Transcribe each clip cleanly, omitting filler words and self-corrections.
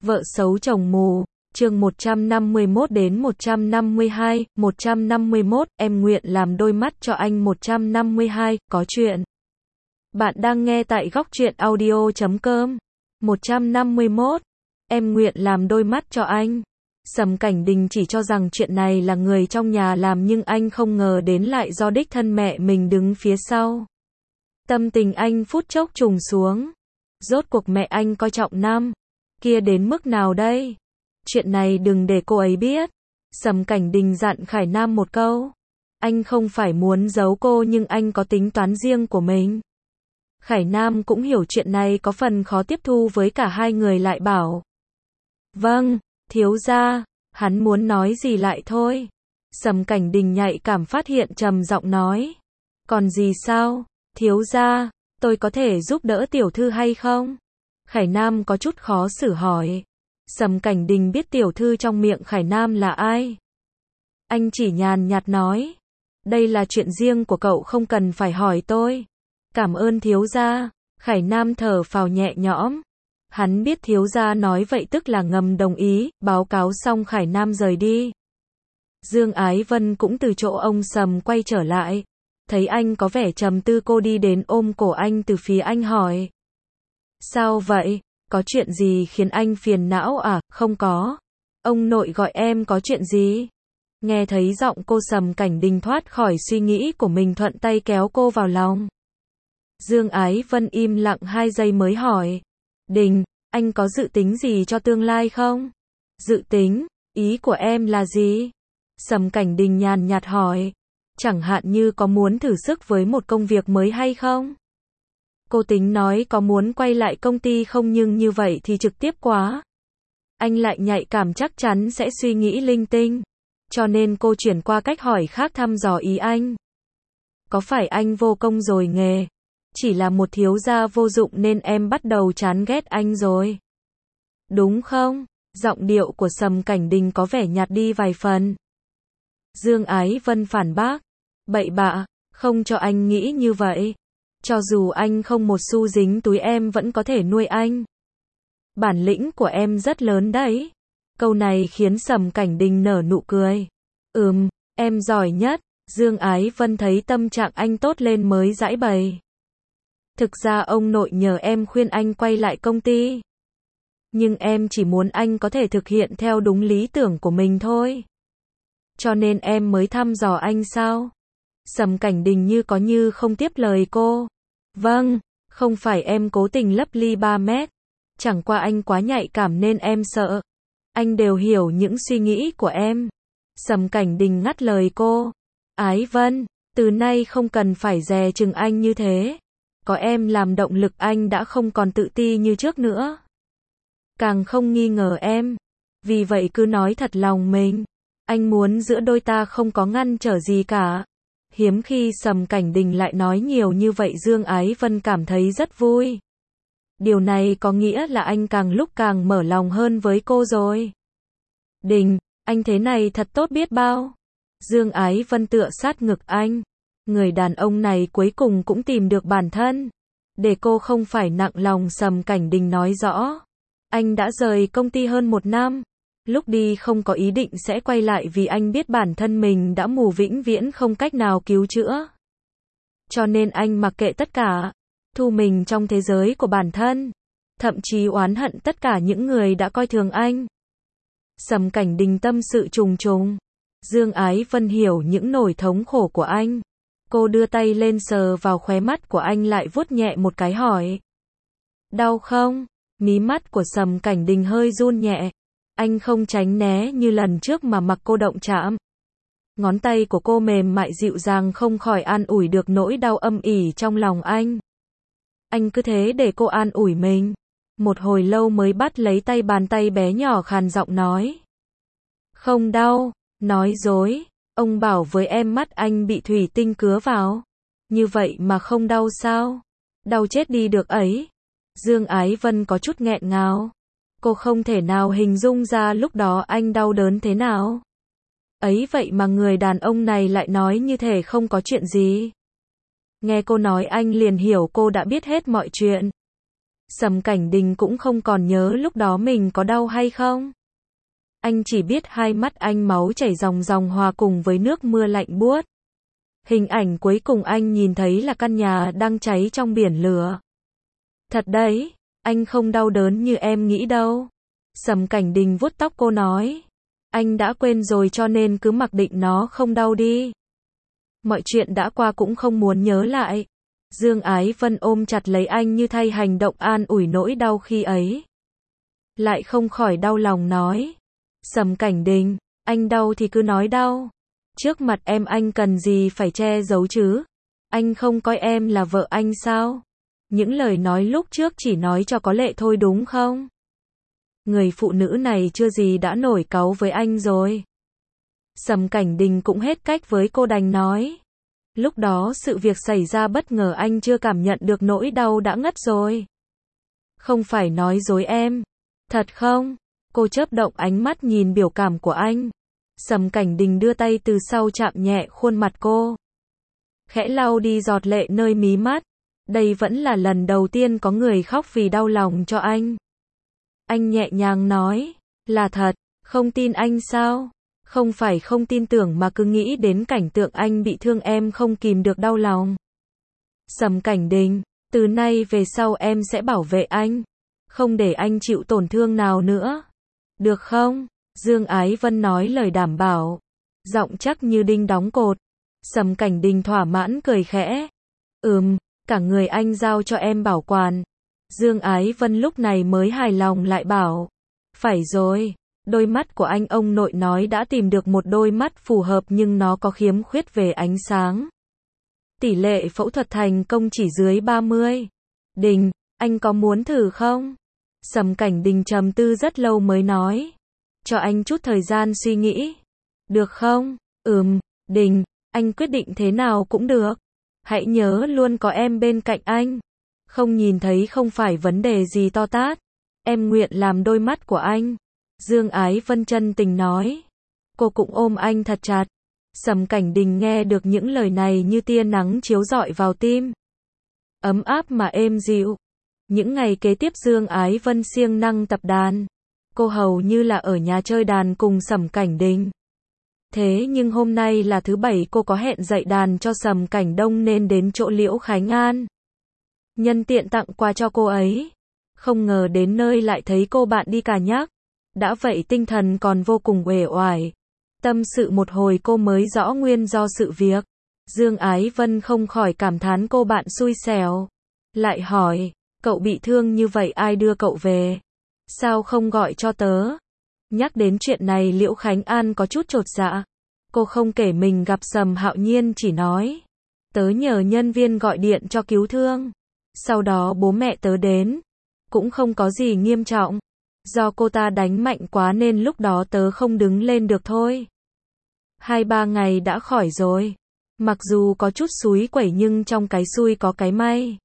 Vợ xấu chồng mù, chương 151 đến 152, 151, em nguyện làm đôi mắt cho anh 152, có chuyện. Bạn đang nghe tại góc truyện audio.com. 151, em nguyện làm đôi mắt cho anh. Sầm Cảnh Đình chỉ cho rằng chuyện này là người trong nhà làm nhưng anh không ngờ đến lại do đích thân mẹ mình đứng phía sau. Tâm tình anh phút chốc trùng xuống. Rốt cuộc mẹ anh coi trọng Nam kia đến mức nào đây? Chuyện này đừng để cô ấy biết. Sầm Cảnh Đình dặn Khải Nam một câu. Anh không phải muốn giấu cô nhưng anh có tính toán riêng của mình. Khải Nam cũng hiểu chuyện này có phần khó tiếp thu với cả hai người lại bảo. Vâng, thiếu gia, hắn muốn nói gì lại thôi. Sầm Cảnh Đình nhạy cảm phát hiện trầm giọng nói. Còn gì sao, thiếu gia, tôi có thể giúp đỡ tiểu thư hay không? Khải Nam có chút khó xử hỏi. Sầm Cảnh Đình biết tiểu thư trong miệng Khải Nam là ai. Anh chỉ nhàn nhạt nói. Đây là chuyện riêng của cậu không cần phải hỏi tôi. Cảm ơn thiếu gia. Khải Nam thở phào nhẹ nhõm. Hắn biết thiếu gia nói vậy tức là ngầm đồng ý, báo cáo xong Khải Nam rời đi. Dương Ái Vân cũng từ chỗ ông Sầm quay trở lại. Thấy anh có vẻ trầm tư cô đi đến ôm cổ anh từ phía anh hỏi. Sao vậy? Có chuyện gì khiến anh phiền não à? Không có. Ông nội gọi em có chuyện gì? Nghe thấy giọng cô Sầm Cảnh Đình thoát khỏi suy nghĩ của mình thuận tay kéo cô vào lòng. Dương Ái Vân im lặng 2 giây mới hỏi. Đình, anh có dự tính gì cho tương lai không? Dự tính? Ý của em là gì? Sầm Cảnh Đình nhàn nhạt hỏi. Chẳng hạn như có muốn thử sức với một công việc mới hay không? Cô tính nói có muốn quay lại công ty không nhưng như vậy thì trực tiếp quá. Anh lại nhạy cảm chắc chắn sẽ suy nghĩ linh tinh. Cho nên cô chuyển qua cách hỏi khác thăm dò ý anh. Có phải anh vô công rồi nghề? Chỉ là một thiếu gia vô dụng nên em bắt đầu chán ghét anh rồi. Đúng không? Giọng điệu của Sầm Cảnh Đình có vẻ nhạt đi vài phần. Dương Ái Vân phản bác. Bậy bạ, không cho anh nghĩ như vậy. Cho dù anh không một xu dính túi em vẫn có thể nuôi anh. Bản lĩnh của em rất lớn đấy. Câu này khiến Sầm Cảnh Đình nở nụ cười. Em giỏi nhất. Dương Ái Vân thấy tâm trạng anh tốt lên mới giãi bày. Thực ra ông nội nhờ em khuyên anh quay lại công ty. Nhưng em chỉ muốn anh có thể thực hiện theo đúng lý tưởng của mình thôi. Cho nên em mới thăm dò anh sao? Sầm Cảnh Đình như có như không tiếp lời cô. Vâng, không phải em cố tình lấp ly 3 mét. Chẳng qua anh quá nhạy cảm nên em sợ. Anh đều hiểu những suy nghĩ của em. Sầm Cảnh Đình ngắt lời cô. Ái Vân, từ nay không cần phải dè chừng anh như thế. Có em làm động lực anh đã không còn tự ti như trước nữa. Càng không nghi ngờ em. Vì vậy cứ nói thật lòng mình. Anh muốn giữa đôi ta không có ngăn trở gì cả. Hiếm khi Sầm Cảnh Đình lại nói nhiều như vậy Dương Ái Vân cảm thấy rất vui. Điều này có nghĩa là anh càng lúc càng mở lòng hơn với cô rồi. Đình, anh thế này thật tốt biết bao. Dương Ái Vân tựa sát ngực anh. Người đàn ông này cuối cùng cũng tìm được bản thân. Để cô không phải nặng lòng Sầm Cảnh Đình nói rõ. Anh đã rời công ty hơn 1 năm. Lúc đi không có ý định sẽ quay lại vì anh biết bản thân mình đã mù vĩnh viễn không cách nào cứu chữa. Cho nên anh mặc kệ tất cả, thu mình trong thế giới của bản thân, thậm chí oán hận tất cả những người đã coi thường anh. Sầm Cảnh Đình tâm sự trùng trùng. Dương Ái Vân hiểu những nỗi thống khổ của anh. Cô đưa tay lên sờ vào khóe mắt của anh lại vuốt nhẹ một cái hỏi. Đau không? Mí mắt của Sầm Cảnh Đình hơi run nhẹ. Anh không tránh né như lần trước mà mặc cô động chạm. Ngón tay của cô mềm mại dịu dàng không khỏi an ủi được nỗi đau âm ỉ trong lòng anh. Anh cứ thế để cô an ủi mình. Một hồi lâu mới bắt lấy tay bàn tay bé nhỏ khàn giọng nói. Không đau, nói dối. Ông bảo với em mắt anh bị thủy tinh cứa vào. Như vậy mà không đau sao? Đau chết đi được ấy. Dương Ái Vân có chút nghẹn ngào. Cô không thể nào hình dung ra lúc đó anh đau đớn thế nào. Ấy vậy mà người đàn ông này lại nói như thể không có chuyện gì. Nghe cô nói anh liền hiểu cô đã biết hết mọi chuyện. Sầm Cảnh Đình cũng không còn nhớ lúc đó mình có đau hay không. Anh chỉ biết hai mắt anh máu chảy ròng ròng hòa cùng với nước mưa lạnh buốt. Hình ảnh cuối cùng anh nhìn thấy là căn nhà đang cháy trong biển lửa. Thật đấy, anh không đau đớn như em nghĩ đâu. Sầm Cảnh Đình vuốt tóc cô nói. Anh đã quên rồi cho nên cứ mặc định nó không đau đi. Mọi chuyện đã qua cũng không muốn nhớ lại. Dương Ái Vân ôm chặt lấy anh như thay hành động an ủi nỗi đau khi ấy. Lại không khỏi đau lòng nói. Sầm Cảnh Đình, anh đau thì cứ nói đau. Trước mặt em anh cần gì phải che giấu chứ? Anh không coi em là vợ anh sao? Những lời nói lúc trước chỉ nói cho có lệ thôi đúng không? Người phụ nữ này chưa gì đã nổi cáu với anh rồi. Sầm Cảnh Đình cũng hết cách với cô đành nói. Lúc đó sự việc xảy ra bất ngờ anh chưa cảm nhận được nỗi đau đã ngất rồi. Không phải nói dối em. Thật không? Cô chớp động ánh mắt nhìn biểu cảm của anh. Sầm Cảnh Đình đưa tay từ sau chạm nhẹ khuôn mặt cô. Khẽ lau đi giọt lệ nơi mí mắt. Đây vẫn là lần đầu tiên có người khóc vì đau lòng cho anh. Anh nhẹ nhàng nói. Là thật, không tin anh sao? Không phải không tin tưởng mà cứ nghĩ đến cảnh tượng anh bị thương em không kìm được đau lòng. Sầm Cảnh Đình, từ nay về sau em sẽ bảo vệ anh. Không để anh chịu tổn thương nào nữa. Được không? Dương Ái Vân nói lời đảm bảo. Giọng chắc như đinh đóng cột. Sầm Cảnh Đình thỏa mãn cười khẽ. Cả người anh giao cho em bảo quản. Dương Ái Vân lúc này mới hài lòng lại bảo. Phải rồi, đôi mắt của anh ông nội nói đã tìm được một đôi mắt phù hợp nhưng nó có khiếm khuyết về ánh sáng. Tỷ lệ phẫu thuật thành công chỉ dưới 30. Đình, anh có muốn thử không? Sầm Cảnh Đình trầm tư rất lâu mới nói. Cho anh chút thời gian suy nghĩ. Được không? Đình, anh quyết định thế nào cũng được. Hãy nhớ luôn có em bên cạnh anh. Không nhìn thấy không phải vấn đề gì to tát. Em nguyện làm đôi mắt của anh. Dương Ái Vân chân tình nói. Cô cũng ôm anh thật chặt. Sầm Cảnh Đình nghe được những lời này như tia nắng chiếu rọi vào tim. Ấm áp mà êm dịu. Những ngày kế tiếp Dương Ái Vân siêng năng tập đàn. Cô hầu như là ở nhà chơi đàn cùng Sầm Cảnh Đình. Thế nhưng hôm nay là thứ bảy cô có hẹn dạy đàn cho Sầm Cảnh Đông nên đến chỗ Liễu Khánh An. Nhân tiện tặng quà cho cô ấy. Không ngờ đến nơi lại thấy cô bạn đi cà nhắc. Đã vậy tinh thần còn vô cùng uể oải. Tâm sự một hồi cô mới rõ nguyên do sự việc. Dương Ái Vân không khỏi cảm thán cô bạn xui xẻo. Lại hỏi, cậu bị thương như vậy ai đưa cậu về? Sao không gọi cho tớ? Nhắc đến chuyện này Liễu Khánh An có chút chột dạ. Cô không kể mình gặp Sầm Hạo Nhiên chỉ nói. Tớ nhờ nhân viên gọi điện cho cứu thương. Sau đó bố mẹ tớ đến. Cũng không có gì nghiêm trọng. Do cô ta đánh mạnh quá nên lúc đó tớ không đứng lên được thôi. 2-3 ngày đã khỏi rồi. Mặc dù có chút xúi quẩy nhưng trong cái xui có cái may.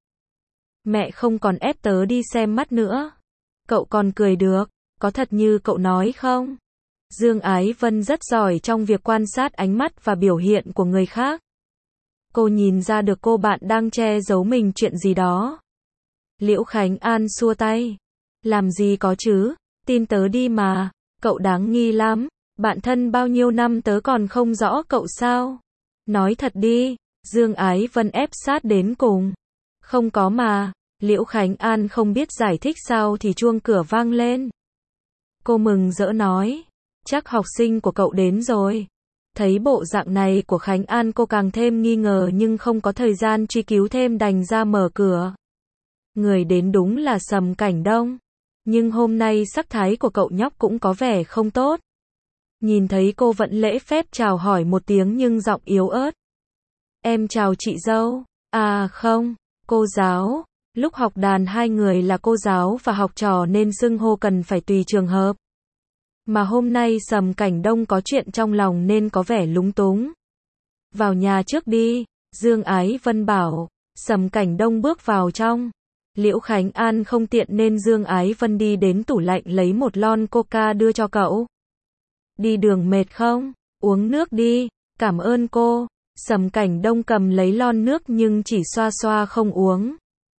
Mẹ không còn ép tớ đi xem mắt nữa. Cậu còn cười được, có thật như cậu nói không? Dương Ái Vân rất giỏi trong việc quan sát ánh mắt và biểu hiện của người khác. Cô nhìn ra được cô bạn đang che giấu mình chuyện gì đó. Liễu Khánh An xua tay. Làm gì có chứ, tin tớ đi mà, cậu đáng nghi lắm, bạn thân bao nhiêu năm tớ còn không rõ cậu sao? Nói thật đi, Dương Ái Vân ép sát đến cùng. Không có mà, Liễu Khánh An không biết giải thích sao thì chuông cửa vang lên. Cô mừng rỡ nói, chắc học sinh của cậu đến rồi. Thấy bộ dạng này của Khánh An cô càng thêm nghi ngờ nhưng không có thời gian truy cứu thêm đành ra mở cửa. Người đến đúng là Sầm Cảnh Đông. Nhưng hôm nay sắc thái của cậu nhóc cũng có vẻ không tốt. Nhìn thấy cô vẫn lễ phép chào hỏi một tiếng nhưng giọng yếu ớt. Em chào chị dâu. À không, cô giáo. Lúc học đàn hai người là cô giáo và học trò nên xưng hô cần phải tùy trường hợp. Mà hôm nay Sầm Cảnh Đông có chuyện trong lòng nên có vẻ lúng túng. Vào nhà trước đi, Dương Ái Vân bảo. Sầm Cảnh Đông bước vào trong. Liễu Khánh An không tiện nên Dương Ái Vân đi đến tủ lạnh lấy một lon coca đưa cho cậu. Đi đường mệt không? Uống nước đi. Cảm ơn cô. Sầm Cảnh Đông cầm lấy lon nước nhưng chỉ xoa xoa không uống.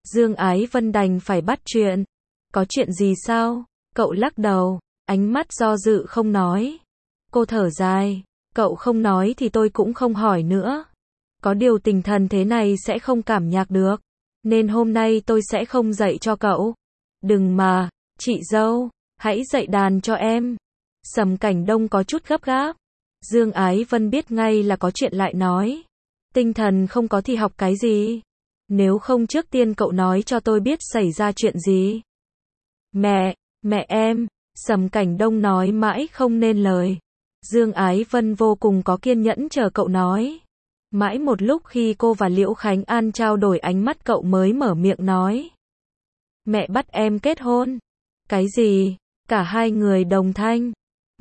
Dương Ái Vân đành phải bắt chuyện. Có chuyện gì sao? Cậu lắc đầu, ánh mắt do dự không nói. Cô thở dài, cậu không nói thì tôi cũng không hỏi nữa. Có điều tinh thần thế này sẽ không cảm nhạc được, nên hôm nay tôi sẽ không dạy cho cậu. Đừng mà, chị dâu, hãy dạy đàn cho em. Sầm Cảnh Đông có chút gấp gáp. Dương Ái Vân biết ngay là có chuyện lại nói. Tinh thần không có thì học cái gì? Nếu không trước tiên cậu nói cho tôi biết xảy ra chuyện gì. Mẹ em, Sầm Cảnh Đông nói mãi không nên lời. Dương Ái Vân vô cùng có kiên nhẫn chờ cậu nói. Mãi một lúc khi cô và Liễu Khánh An trao đổi ánh mắt cậu mới mở miệng nói. Mẹ bắt em kết hôn. Cái gì? Cả hai người đồng thanh.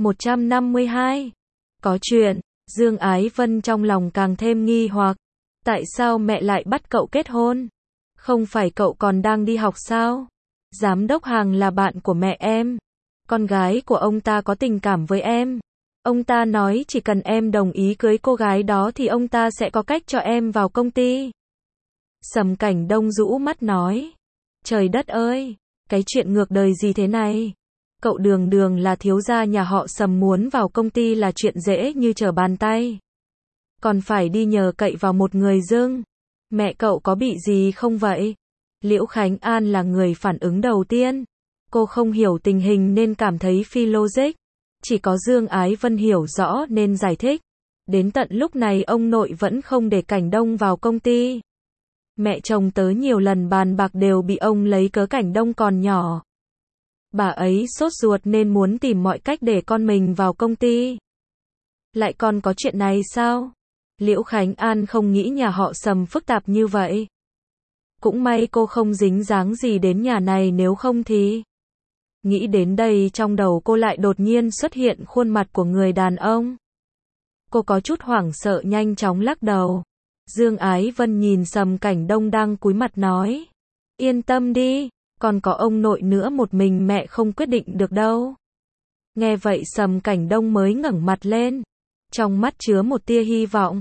152. Có chuyện. Dương Ái Vân trong lòng càng thêm nghi hoặc. Tại sao mẹ lại bắt cậu kết hôn? Không phải cậu còn đang đi học sao? Giám đốc Hàng là bạn của mẹ em. Con gái của ông ta có tình cảm với em. Ông ta nói chỉ cần em đồng ý cưới cô gái đó thì ông ta sẽ có cách cho em vào công ty. Sầm Cảnh Đông rũ mắt nói. Trời đất ơi, cái chuyện ngược đời gì thế này? Cậu đường đường là thiếu gia nhà họ Sầm muốn vào công ty là chuyện dễ như trở bàn tay. Còn phải đi nhờ cậy vào một người dưng. Mẹ cậu có bị gì không vậy? Liễu Khánh An là người phản ứng đầu tiên. Cô không hiểu tình hình nên cảm thấy phi logic. Chỉ có Dương Ái Vân hiểu rõ nên giải thích. Đến tận lúc này ông nội vẫn không để Cảnh Đông vào công ty. Mẹ chồng tớ nhiều lần bàn bạc đều bị ông lấy cớ Cảnh Đông còn nhỏ. Bà ấy sốt ruột nên muốn tìm mọi cách để con mình vào công ty. Lại còn có chuyện này sao? Liễu Khánh An không nghĩ nhà họ Sầm phức tạp như vậy. Cũng may cô không dính dáng gì đến nhà này, nếu không thì... Nghĩ đến đây trong đầu cô lại đột nhiên xuất hiện khuôn mặt của người đàn ông. Cô có chút hoảng sợ nhanh chóng lắc đầu. Dương Ái Vân nhìn Sầm Cảnh Đông đang cúi mặt nói. Yên tâm đi, còn có ông nội nữa, một mình mẹ không quyết định được đâu. Nghe vậy Sầm Cảnh Đông mới ngẩng mặt lên. Trong mắt chứa một tia hy vọng.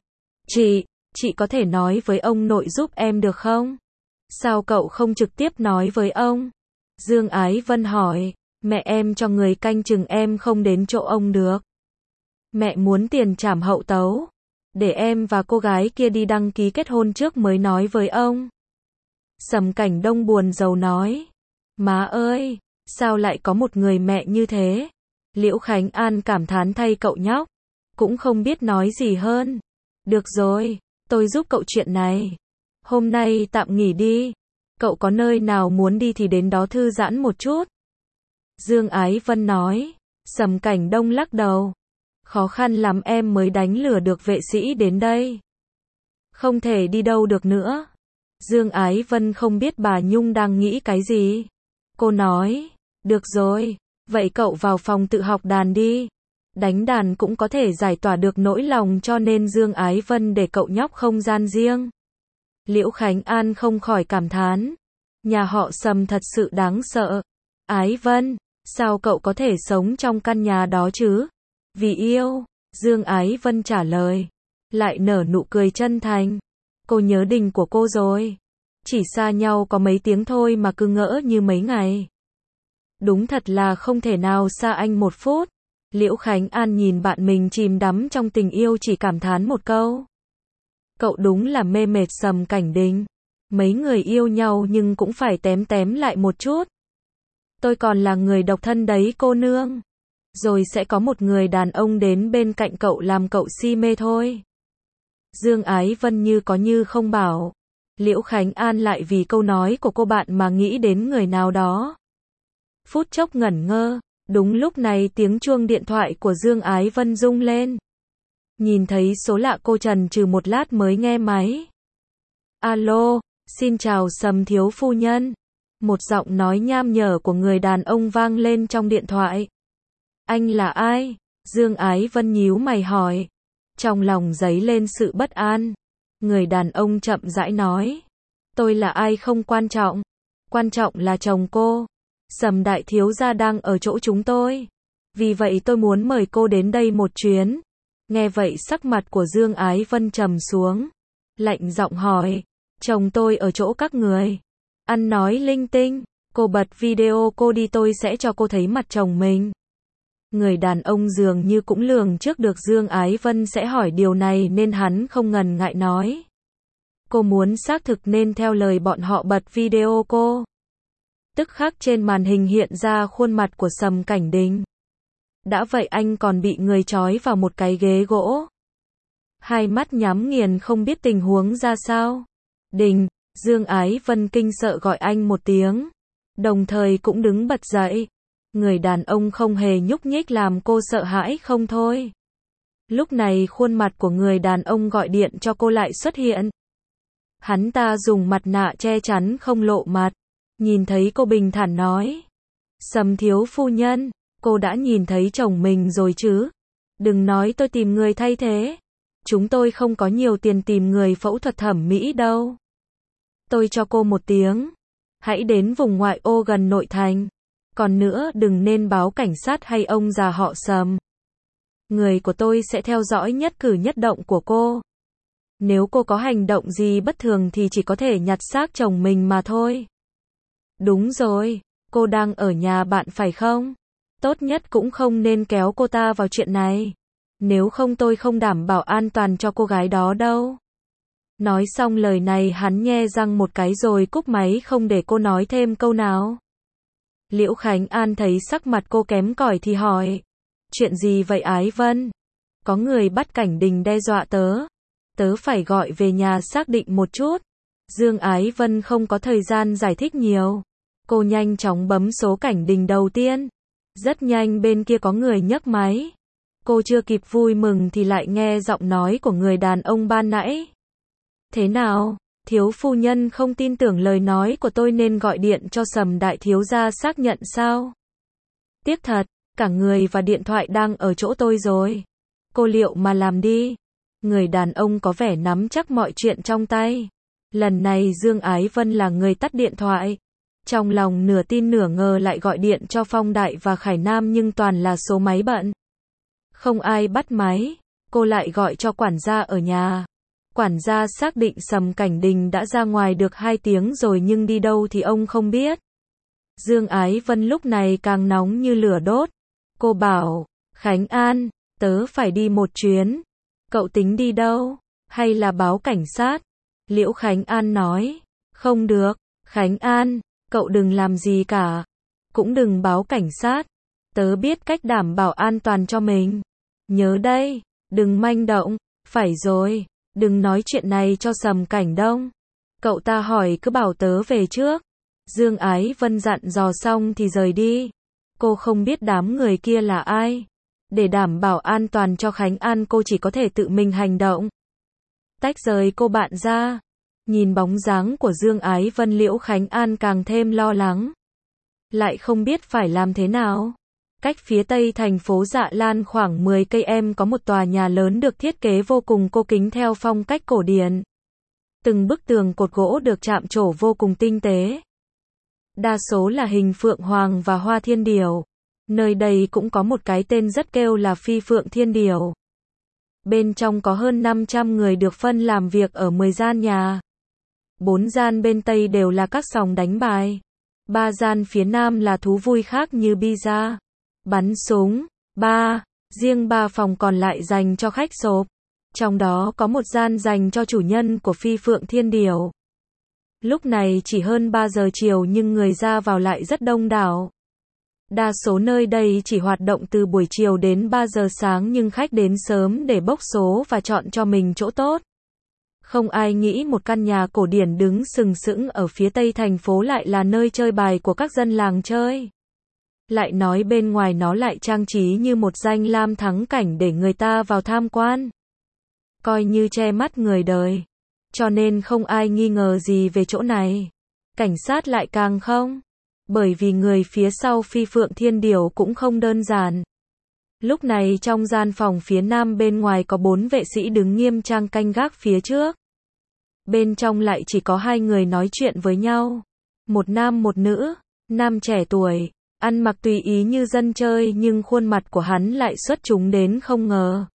Chị có thể nói với ông nội giúp em được không? Sao cậu không trực tiếp nói với ông? Dương Ái Vân hỏi. Mẹ em cho người canh chừng em không đến chỗ ông được. Mẹ muốn tiền trảm hậu tấu. Để em và cô gái kia đi đăng ký kết hôn trước mới nói với ông. Sầm Cảnh Đông buồn rầu nói. Má ơi, sao lại có một người mẹ như thế? Liễu Khánh An cảm thán thay cậu nhóc. Cũng không biết nói gì hơn. Được rồi, tôi giúp cậu chuyện này. Hôm nay tạm nghỉ đi. Cậu có nơi nào muốn đi thì đến đó thư giãn một chút. Dương Ái Vân nói. Sầm Cảnh Đông lắc đầu. Khó khăn lắm em mới đánh lừa được vệ sĩ đến đây. Không thể đi đâu được nữa. Dương Ái Vân không biết bà Nhung đang nghĩ cái gì. Cô nói. Được rồi, vậy cậu vào phòng tự học đàn đi. Đánh đàn cũng có thể giải tỏa được nỗi lòng, cho nên Dương Ái Vân để cậu nhóc không gian riêng. Liễu Khánh An không khỏi cảm thán. Nhà họ Sầm thật sự đáng sợ. Ái Vân, sao cậu có thể sống trong căn nhà đó chứ? Vì yêu. Dương Ái Vân trả lời. Lại nở nụ cười chân thành. Cô nhớ đình của cô rồi. Chỉ xa nhau có mấy tiếng thôi mà cứ ngỡ như mấy ngày. Đúng thật là không thể nào xa anh một phút. Liễu Khánh An nhìn bạn mình chìm đắm trong tình yêu chỉ cảm thán một câu. Cậu đúng là mê mệt Sầm Cảnh Đình. Mấy người yêu nhau nhưng cũng phải tém lại một chút. Tôi còn là người độc thân đấy cô nương. Rồi sẽ có một người đàn ông đến bên cạnh cậu làm cậu si mê thôi. Dương Ái Vân như có như không bảo. Liễu Khánh An lại vì câu nói của cô bạn mà nghĩ đến người nào đó. Phút chốc ngẩn ngơ. Đúng lúc này tiếng chuông điện thoại của Dương Ái Vân rung lên. Nhìn thấy số lạ cô chần chừ một lát mới nghe máy. Alo, xin chào Sầm thiếu phu nhân. Một giọng nói nham nhở của người đàn ông vang lên trong điện thoại. Anh là ai? Dương Ái Vân nhíu mày hỏi. Trong lòng dấy lên sự bất an. Người đàn ông chậm rãi nói. Tôi là ai không quan trọng. Quan trọng là chồng cô. Sầm đại thiếu gia đang ở chỗ chúng tôi. Vì vậy tôi muốn mời cô đến đây một chuyến. Nghe vậy sắc mặt của Dương Ái Vân trầm xuống. Lạnh giọng hỏi. Chồng tôi ở chỗ các người. ăn nói linh tinh. Cô bật video cô đi tôi sẽ cho cô thấy mặt chồng mình. Người đàn ông dường như cũng lường trước được Dương Ái Vân sẽ hỏi điều này nên hắn không ngần ngại nói. Cô muốn xác thực nên theo lời bọn họ bật video cô. Tức khắc trên màn hình hiện ra khuôn mặt của Sầm Cảnh Đình. Đã vậy anh còn bị người trói vào một cái ghế gỗ. Hai mắt nhắm nghiền không biết tình huống ra sao. Đình, Dương Ái Vân kinh sợ gọi anh một tiếng. Đồng thời cũng đứng bật dậy. Người đàn ông không hề nhúc nhích làm cô sợ hãi không thôi. Lúc này khuôn mặt của người đàn ông gọi điện cho cô lại xuất hiện. Hắn ta dùng mặt nạ che chắn không lộ mặt. Nhìn thấy cô bình thản nói. Sầm thiếu phu nhân, cô đã nhìn thấy chồng mình rồi chứ? Đừng nói tôi tìm người thay thế. Chúng tôi không có nhiều tiền tìm người phẫu thuật thẩm mỹ đâu. Tôi cho cô một tiếng. Hãy đến vùng ngoại ô gần nội thành. Còn nữa đừng nên báo cảnh sát hay ông già họ Sầm. Người của tôi sẽ theo dõi nhất cử nhất động của cô. Nếu cô có hành động gì bất thường thì chỉ có thể nhặt xác chồng mình mà thôi. Đúng rồi, cô đang ở nhà bạn phải không? Tốt nhất cũng không nên kéo cô ta vào chuyện này. Nếu không tôi không đảm bảo an toàn cho cô gái đó đâu. Nói xong lời này hắn nhe răng một cái rồi cúp máy không để cô nói thêm câu nào. Liễu Khánh An thấy sắc mặt cô kém cỏi thì hỏi. Chuyện gì vậy Ái Vân? Có người bắt Cảnh Đình đe dọa tớ. Tớ phải gọi về nhà xác định một chút. Dương Ái Vân không có thời gian giải thích nhiều. Cô nhanh chóng bấm số Cảnh Đình đầu tiên. Rất nhanh bên kia có người nhấc máy. Cô chưa kịp vui mừng thì lại nghe giọng nói của người đàn ông ban nãy. Thế nào, thiếu phu nhân không tin tưởng lời nói của tôi nên gọi điện cho Sầm đại thiếu gia xác nhận sao? Tiếc thật, cả người và điện thoại đang ở chỗ tôi rồi. Cô liệu mà làm đi. Người đàn ông có vẻ nắm chắc mọi chuyện trong tay. Lần này Dương Ái Vân là người tắt điện thoại. Trong lòng nửa tin nửa ngờ lại gọi điện cho Phong Đại và Khải Nam nhưng toàn là số máy bận. Không ai bắt máy. Cô lại gọi cho quản gia ở nhà. Quản gia xác định Sầm Cảnh Đình đã ra ngoài được 2 tiếng rồi nhưng đi đâu thì ông không biết. Dương Ái Vân lúc này càng nóng như lửa đốt. Cô bảo, Khánh An, tớ phải đi một chuyến. Cậu tính đi đâu? Hay là báo cảnh sát? Liễu Khánh An nói, không được, Khánh An, cậu đừng làm gì cả. Cũng đừng báo cảnh sát. Tớ biết cách đảm bảo an toàn cho mình. Nhớ đây, đừng manh động. Phải rồi, đừng nói chuyện này cho Sầm Cảnh Đông. Cậu ta hỏi cứ bảo tớ về trước. Dương Ái Vân dặn dò xong thì rời đi. Cô không biết đám người kia là ai. Để đảm bảo an toàn cho Khánh An cô chỉ có thể tự mình hành động. Tách rời cô bạn ra. Nhìn bóng dáng của Dương Ái Vân Liễu Khánh An càng thêm lo lắng. Lại không biết phải làm thế nào. Cách phía tây thành phố Dạ Lan khoảng 10 cây có một tòa nhà lớn được thiết kế vô cùng cổ kính theo phong cách cổ điển. Từng bức tường cột gỗ được chạm trổ vô cùng tinh tế. Đa số là hình phượng hoàng và hoa thiên điểu. Nơi đây cũng có một cái tên rất kêu là phi phượng thiên điểu. Bên trong có hơn 500 người được phân làm việc ở 10 gian nhà. 4 gian bên Tây đều là các sòng đánh bài. 3 gian phía Nam là thú vui khác như bida, bắn súng. Riêng 3 phòng còn lại dành cho khách sộp. Trong đó có một gian dành cho chủ nhân của phi phượng thiên điểu. Lúc này chỉ hơn 3 giờ chiều nhưng người ra vào lại rất đông đảo. Đa số nơi đây chỉ hoạt động từ buổi chiều đến 3 giờ sáng nhưng khách đến sớm để bốc số và chọn cho mình chỗ tốt. Không ai nghĩ một căn nhà cổ điển đứng sừng sững ở phía tây thành phố lại là nơi chơi bài của các dân làng chơi. Lại nói bên ngoài nó lại trang trí như một danh lam thắng cảnh để người ta vào tham quan. Coi như che mắt người đời. Cho nên không ai nghi ngờ gì về chỗ này. Cảnh sát lại càng không. Bởi vì người phía sau phi phượng thiên điểu cũng không đơn giản. Lúc này trong gian phòng phía Nam bên ngoài có 4 vệ sĩ đứng nghiêm trang canh gác phía trước. Bên trong lại chỉ có 2 người nói chuyện với nhau. Một nam một nữ. Nam trẻ tuổi, ăn mặc tùy ý như dân chơi nhưng khuôn mặt của hắn lại xuất chúng đến không ngờ.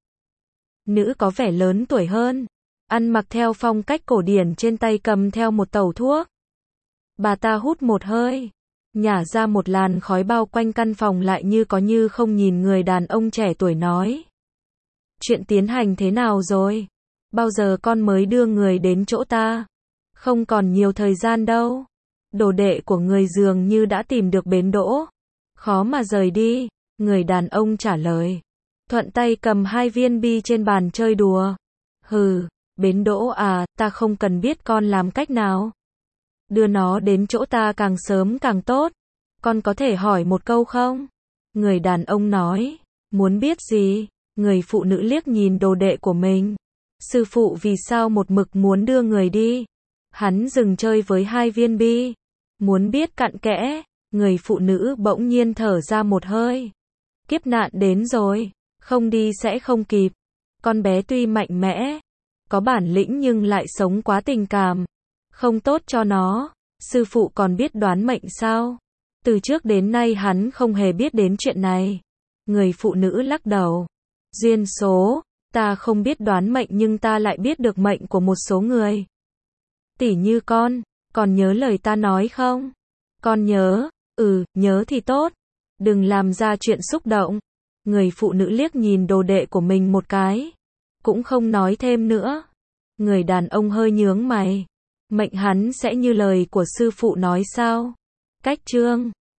Nữ có vẻ lớn tuổi hơn. Ăn mặc theo phong cách cổ điển trên tay cầm theo một tẩu thuốc. Bà ta hút một hơi, nhả ra một làn khói bao quanh căn phòng lại như có như không, nhìn người đàn ông trẻ tuổi nói. Chuyện tiến hành thế nào rồi? Bao giờ con mới đưa người đến chỗ ta? Không còn nhiều thời gian đâu. Đồ đệ của người dường như đã tìm được bến đỗ. Khó mà rời đi, người đàn ông trả lời. Thuận tay cầm 2 viên bi trên bàn chơi đùa. Hừ, bến đỗ à, ta không cần biết con làm cách nào. Đưa nó đến chỗ ta càng sớm càng tốt. Con có thể hỏi một câu không? Người đàn ông nói. Muốn biết gì? Người phụ nữ liếc nhìn đồ đệ của mình. Sư phụ vì sao một mực muốn đưa người đi? Hắn dừng chơi với 2 viên bi. Muốn biết cặn kẽ. Người phụ nữ bỗng nhiên thở ra một hơi. Kiếp nạn đến rồi, không đi sẽ không kịp. Con bé tuy mạnh mẽ, có bản lĩnh nhưng lại sống quá tình cảm. Không tốt cho nó. Sư phụ còn biết đoán mệnh sao? Từ trước đến nay hắn không hề biết đến chuyện này. Người phụ nữ lắc đầu. Duyên số, ta không biết đoán mệnh nhưng ta lại biết được mệnh của một số người. Tỉ như con, còn nhớ lời ta nói không? Con nhớ, nhớ thì tốt. Đừng làm ra chuyện xúc động. Người phụ nữ liếc nhìn đồ đệ của mình một cái. Cũng không nói thêm nữa. Người đàn ông hơi nhướng mày. Mệnh hắn sẽ như lời của sư phụ nói sao? Cách chương